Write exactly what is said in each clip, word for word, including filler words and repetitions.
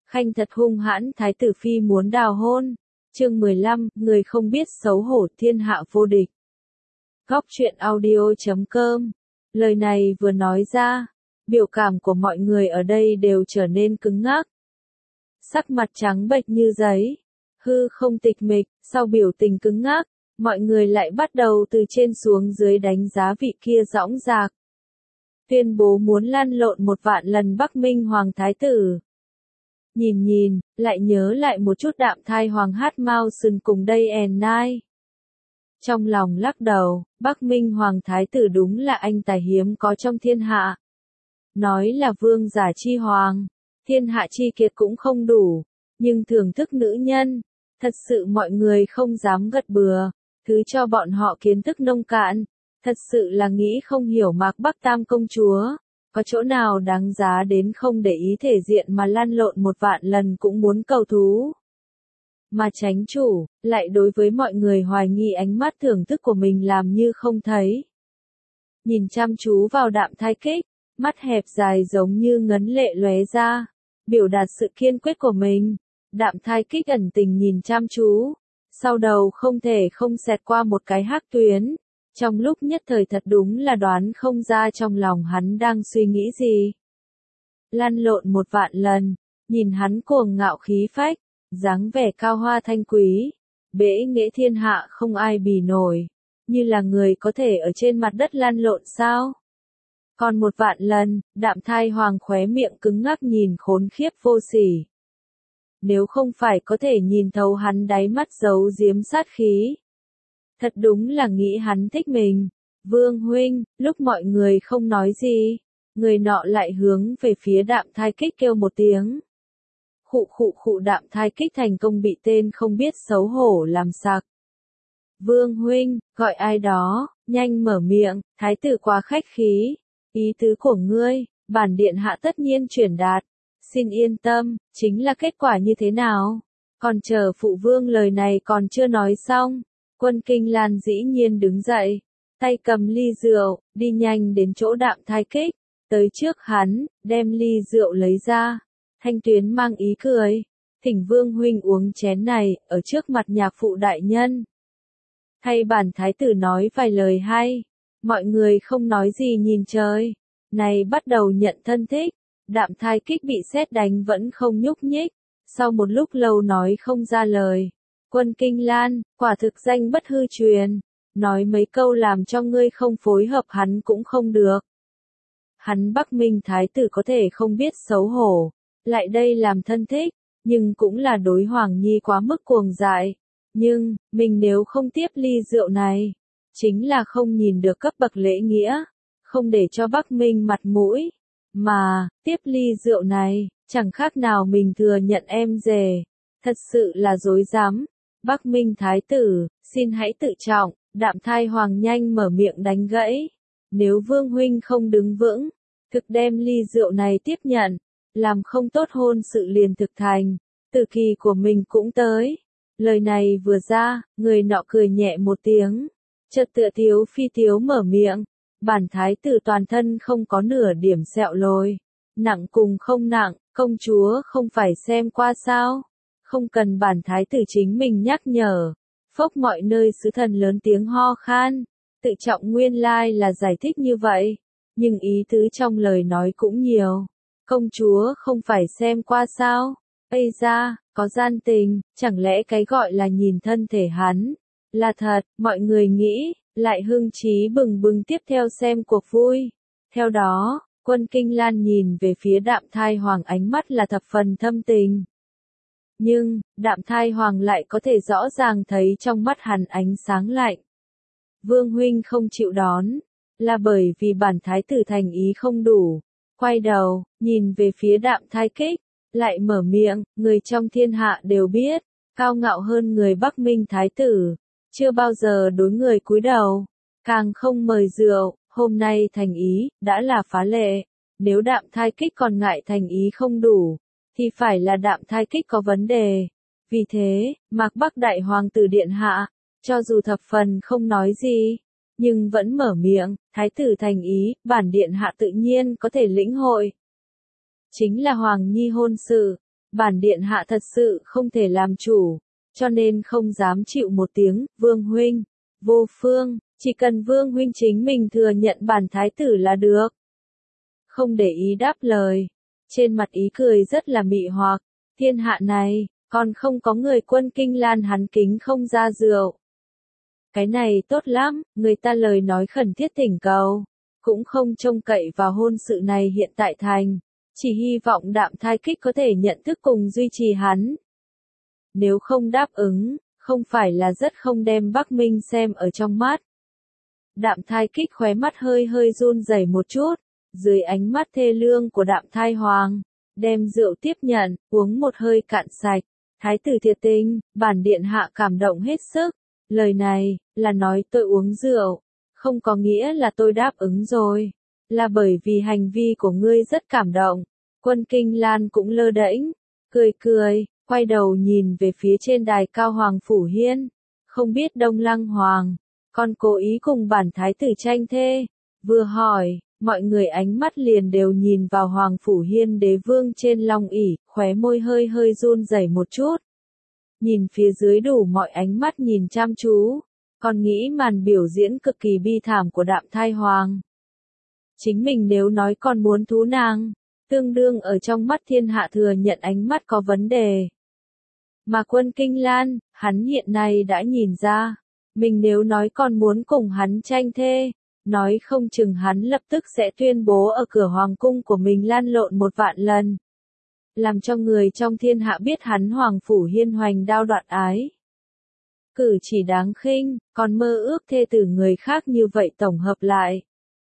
Khanh thật hung hãn, thái tử phi muốn đào hôn. Chương mười lăm, người không biết xấu hổ thiên hạ vô địch. Góc truyện audio chấm com. Lời này vừa nói ra, biểu cảm của mọi người ở đây đều trở nên cứng ngắc. Sắc mặt trắng bệch như giấy, hư không tịch mịch, sau biểu tình cứng ngắc, mọi người lại bắt đầu từ trên xuống dưới đánh giá vị kia dõng dạc. Tuyên bố muốn lăn lộn một vạn lần Bắc Minh Hoàng Thái Tử. Nhìn nhìn, lại nhớ lại một chút Đạm Thai Hoàng hát Mao Sơn cùng đây and nai. Trong lòng lắc đầu, Bắc Minh Hoàng Thái Tử đúng là anh tài hiếm có trong thiên hạ. Nói là vương giả chi hoàng, thiên hạ chi kiệt cũng không đủ, nhưng thưởng thức nữ nhân, thật sự mọi người không dám gật bừa, thứ cho bọn họ kiến thức nông cạn, thật sự là nghĩ không hiểu Mạc Bắc Tam công chúa, có chỗ nào đáng giá đến không để ý thể diện mà lăn lộn một vạn lần cũng muốn cầu thú. Mà chánh chủ, lại đối với mọi người hoài nghi ánh mắt thưởng thức của mình làm như không thấy. Nhìn chăm chú vào Đạm Thai Kích, mắt hẹp dài giống như ngấn lệ lóe ra, biểu đạt sự kiên quyết của mình. Đạm Thai Kích ẩn tình nhìn chăm chú, sau đầu không thể không xẹt qua một cái hắc tuyến, trong lúc nhất thời thật đúng là đoán không ra trong lòng hắn đang suy nghĩ gì. Lăn lộn một vạn lần, nhìn hắn cuồng ngạo khí phách, dáng vẻ cao hoa thanh quý, bẽ nghệ thiên hạ không ai bì nổi, như là người có thể ở trên mặt đất lăn lộn sao? Còn một vạn lần, Đạm Thai Hoàng khóe miệng cứng ngắc nhìn khốn khiếp vô sỉ. Nếu không phải có thể nhìn thấu hắn đáy mắt giấu giếm sát khí. Thật đúng là nghĩ hắn thích mình. Vương huynh, lúc mọi người không nói gì, người nọ lại hướng về phía Đạm Thai Kích kêu một tiếng. Khụ khụ khụ Đạm Thai Kích thành công bị tên không biết xấu hổ làm sặc. Vương huynh, gọi ai đó, nhanh mở miệng, thái tử quá khách khí. Ý tứ của ngươi, bản điện hạ tất nhiên truyền đạt. Xin yên tâm, chính là kết quả như thế nào? Còn chờ phụ vương lời này còn chưa nói xong. Quân Kinh Lan dĩ nhiên đứng dậy, tay cầm ly rượu, đi nhanh đến chỗ Đạm Thai Kích, tới trước hắn, đem ly rượu lấy ra. Thanh Tuyến mang ý cười, thỉnh vương huynh uống chén này, ở trước mặt nhạc phụ đại nhân. Thay bản thái tử nói vài lời hay, mọi người không nói gì nhìn trời, này bắt đầu nhận thân thích. Đạm Thai Kích bị sét đánh vẫn không nhúc nhích, sau một lúc lâu nói không ra lời. Quân Kinh Lan, quả thực danh bất hư truyền, nói mấy câu làm cho ngươi không phối hợp hắn cũng không được. Hắn Bắc Minh Thái Tử có thể không biết xấu hổ, lại đây làm thân thích, nhưng cũng là đối Hoàng Nhi quá mức cuồng dại. Nhưng, mình nếu không tiếp ly rượu này, chính là không nhìn được cấp bậc lễ nghĩa, không để cho Bắc Minh mặt mũi. Mà, tiếp ly rượu này, chẳng khác nào mình thừa nhận em rể. Thật sự là dối dám. Bắc Minh Thái Tử, xin hãy tự trọng, Đạm Thai Hoàng nhanh mở miệng đánh gãy. Nếu Vương huynh không đứng vững, thực đem ly rượu này tiếp nhận, làm không tốt hôn sự liền thực thành, tử kỳ của mình cũng tới. Lời này vừa ra, người nọ cười nhẹ một tiếng, chợt tựa thiếu phi thiếu mở miệng. Bản thái tử toàn thân không có nửa điểm sẹo lồi, nặng cùng không nặng, công chúa không phải xem qua sao, không cần bản thái tử chính mình nhắc nhở. Phốc mọi nơi sứ thần lớn tiếng ho khan, tự trọng nguyên lai là giải thích như vậy, nhưng ý tứ trong lời nói cũng nhiều. Công chúa không phải xem qua sao, ây ra, có gian tình, chẳng lẽ cái gọi là nhìn thân thể hắn, là thật, mọi người nghĩ. Lại hưng trí bừng bừng tiếp theo xem cuộc vui. Theo đó, Quân Kinh Lan nhìn về phía Đạm Thai Hoàng ánh mắt là thập phần thâm tình. Nhưng, Đạm Thai Hoàng lại có thể rõ ràng thấy trong mắt hắn ánh sáng lạnh. Vương huynh không chịu đón, là bởi vì bản thái tử thành ý không đủ. Quay đầu, nhìn về phía Đạm Thai Kích, lại mở miệng, người trong thiên hạ đều biết, cao ngạo hơn người Bắc Minh Thái Tử. Chưa bao giờ đối người cúi đầu, càng không mời rượu, hôm nay thành ý, đã là phá lệ. Nếu Đạm Thai Kích còn ngại thành ý không đủ, thì phải là Đạm Thai Kích có vấn đề. Vì thế, Mạc Bắc Đại Hoàng tử điện hạ, cho dù thập phần không nói gì, nhưng vẫn mở miệng, thái tử thành ý, bản điện hạ tự nhiên có thể lĩnh hội. Chính là Hoàng Nhi hôn sự, bản điện hạ thật sự không thể làm chủ, cho nên không dám chịu một tiếng, Vương huynh, vô phương, chỉ cần Vương huynh chính mình thừa nhận bản thái tử là được. Không để ý đáp lời, trên mặt ý cười rất là mị hoặc, thiên hạ này, còn không có người Quân Kinh Lan hắn kính không ra rượu. Cái này tốt lắm, người ta lời nói khẩn thiết thỉnh cầu, cũng không trông cậy vào hôn sự này hiện tại thành, chỉ hy vọng Đạm Thai Kích có thể nhận thức cùng duy trì hắn. Nếu không đáp ứng, không phải là rất không đem Bắc Minh xem ở trong mắt. Đạm Thai Kích khóe mắt hơi hơi run rẩy một chút, dưới ánh mắt thê lương của Đạm Thai Hoàng, đem rượu tiếp nhận, uống một hơi cạn sạch. Thái tử thiệt tình, bản điện hạ cảm động hết sức. Lời này, là nói tôi uống rượu, không có nghĩa là tôi đáp ứng rồi, là bởi vì hành vi của ngươi rất cảm động. Quân Kinh Lan cũng lơ đễnh, cười cười, quay đầu nhìn về phía trên đài cao Hoàng Phủ Hiên, không biết Đông Lăng Hoàng, còn cố ý cùng bản thái tử tranh thê, vừa hỏi, mọi người ánh mắt liền đều nhìn vào Hoàng Phủ Hiên đế vương trên long ỷ, khóe môi hơi hơi run rẩy một chút. Nhìn phía dưới đủ mọi ánh mắt nhìn chăm chú, còn nghĩ màn biểu diễn cực kỳ bi thảm của Đạm Thai Hoàng. Chính mình nếu nói còn muốn thú nàng, tương đương ở trong mắt thiên hạ thừa nhận ánh mắt có vấn đề. Mà Quân Kinh Lan, hắn hiện nay đã nhìn ra, mình nếu nói còn muốn cùng hắn tranh thê, nói không chừng hắn lập tức sẽ tuyên bố ở cửa hoàng cung của mình lan lộn một vạn lần. Làm cho người trong thiên hạ biết hắn Hoàng Phủ Hiên hoành đao đoạn ái. Cử chỉ đáng khinh, còn mơ ước thê tử người khác như vậy tổng hợp lại.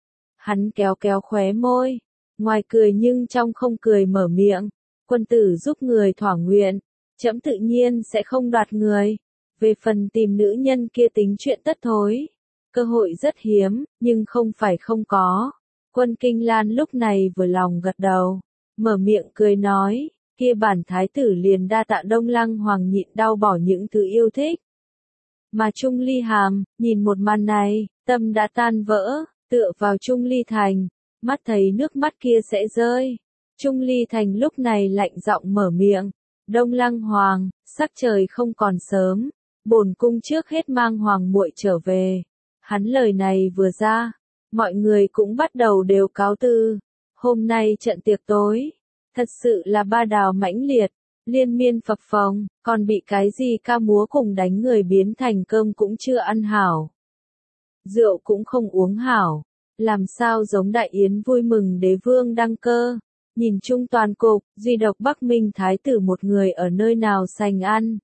Hắn kéo kéo khóe môi, ngoài cười nhưng trong không cười mở miệng, quân tử giúp người thỏa nguyện, trẫm tự nhiên sẽ không đoạt người. Về phần tìm nữ nhân kia tính chuyện tất thối, cơ hội rất hiếm, nhưng không phải không có. Quân Kinh Lan lúc này vừa lòng gật đầu, mở miệng cười nói, kia bản thái tử liền đa tạ Đông Lăng Hoàng nhịn đau bỏ những thứ yêu thích. Mà Trung Ly Hàm, nhìn một màn này, tâm đã tan vỡ, tựa vào Trung Ly Thành, mắt thấy nước mắt kia sẽ rơi. Trung Ly Thành lúc này lạnh giọng mở miệng, Đông Lăng Hoàng, sắc trời không còn sớm, bổn cung trước hết mang Hoàng muội trở về. Hắn lời này vừa ra, mọi người cũng bắt đầu đều cáo từ. Hôm nay trận tiệc tối, thật sự là ba đào mãnh liệt, liên miên phập phồng, còn bị cái gì ca múa cùng đánh người biến thành cơm cũng chưa ăn hảo. Rượu cũng không uống hảo, làm sao giống đại yến vui mừng đế vương đăng cơ. Nhìn chung toàn cục, duy độc Bắc Minh thái tử một người ở nơi nào sành ăn.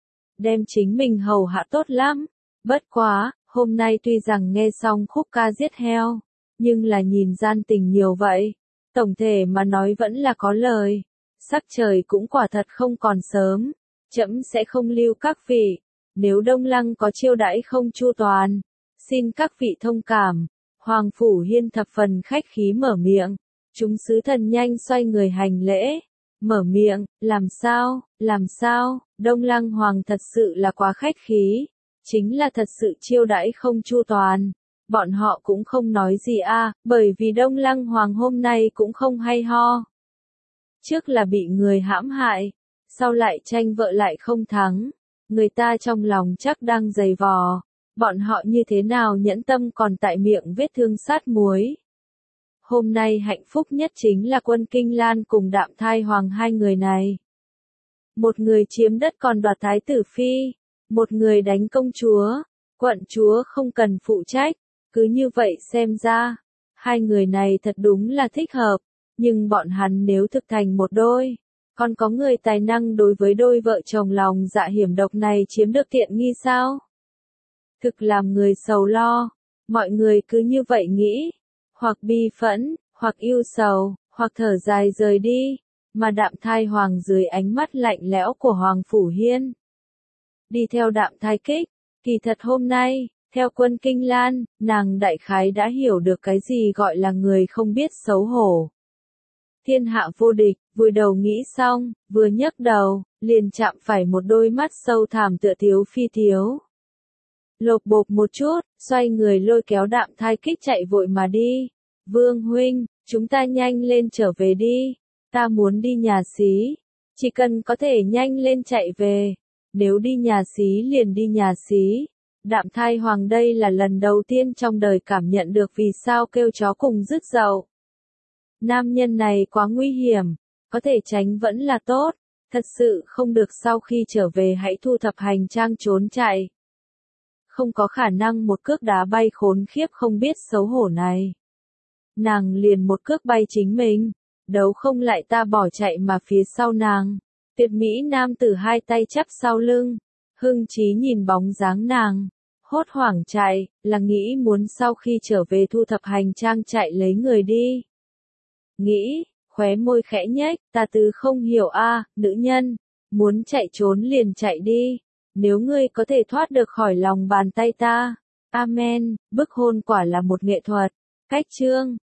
Đem chính mình hầu hạ tốt lắm, bất quá, hôm nay tuy rằng nghe xong khúc ca giết heo, nhưng là nhìn gian tình nhiều vậy. Tổng thể mà nói vẫn là có lời, sắc trời cũng quả thật không còn sớm, trẫm sẽ không lưu các vị, nếu Đông Lăng có chiêu đãi không chu toàn, xin các vị thông cảm. Hoàng Phủ Hiên thập phần khách khí mở miệng, chúng sứ thần nhanh xoay người hành lễ, mở miệng, làm sao, làm sao, Đông Lăng Hoàng thật sự là quá khách khí, chính là thật sự chiêu đãi không chu toàn. Bọn họ cũng không nói gì a, à, bởi vì Đông Lăng Hoàng hôm nay cũng không hay ho. Trước là bị người hãm hại, sau lại tranh vợ lại không thắng, người ta trong lòng chắc đang dày vò, bọn họ như thế nào nhẫn tâm còn tại miệng vết thương sát muối. Hôm nay hạnh phúc nhất chính là Quân Kinh Lan cùng Đạm Thai Hoàng hai người này. Một người chiếm đất còn đoạt thái tử phi, một người đánh công chúa, quận chúa không cần phụ trách. Cứ như vậy xem ra, hai người này thật đúng là thích hợp, nhưng bọn hắn nếu thực thành một đôi, còn có người tài năng đối với đôi vợ chồng lòng dạ hiểm độc này chiếm được tiện nghi sao? Thực làm người sầu lo, mọi người cứ như vậy nghĩ, hoặc bi phẫn, hoặc yêu sầu, hoặc thở dài rời đi, mà Đạm Thai Hoàng dưới ánh mắt lạnh lẽo của Hoàng Phủ Hiên. Đi theo Đạm Thai Kích, kỳ thật hôm nay, theo Quân Kinh Lan, nàng đại khái đã hiểu được cái gì gọi là người không biết xấu hổ. Thiên hạ vô địch, vùi đầu nghĩ xong, vừa nhấc đầu, liền chạm phải một đôi mắt sâu thẳm tựa thiếu phi thiếu. Lột bột một chút, xoay người lôi kéo Đạm Thai Kích chạy vội mà đi. Vương huynh, chúng ta nhanh lên trở về đi, ta muốn đi nhà xí. Chỉ cần có thể nhanh lên chạy về. Nếu đi nhà xí liền đi nhà xí. Đạm Thai Hoàng đây là lần đầu tiên trong đời cảm nhận được vì sao kêu chó cùng rứt dậu. Nam nhân này quá nguy hiểm, có thể tránh vẫn là tốt, thật sự không được sau khi trở về hãy thu thập hành trang trốn chạy. Không có khả năng một cước đá bay khốn khiếp không biết xấu hổ này. Nàng liền một cước bay chính mình, đấu không lại ta bỏ chạy mà phía sau nàng. Tuyệt mỹ nam tử hai tay chắp sau lưng, Hưng Chí nhìn bóng dáng nàng, hốt hoảng chạy, là nghĩ muốn sau khi trở về thu thập hành trang chạy lấy người đi. Nghĩ, khóe môi khẽ nhếch, ta tứ không hiểu a, nữ nhân, muốn chạy trốn liền chạy đi, nếu ngươi có thể thoát được khỏi lòng bàn tay ta. Amen, bức hôn quả là một nghệ thuật. Cách chương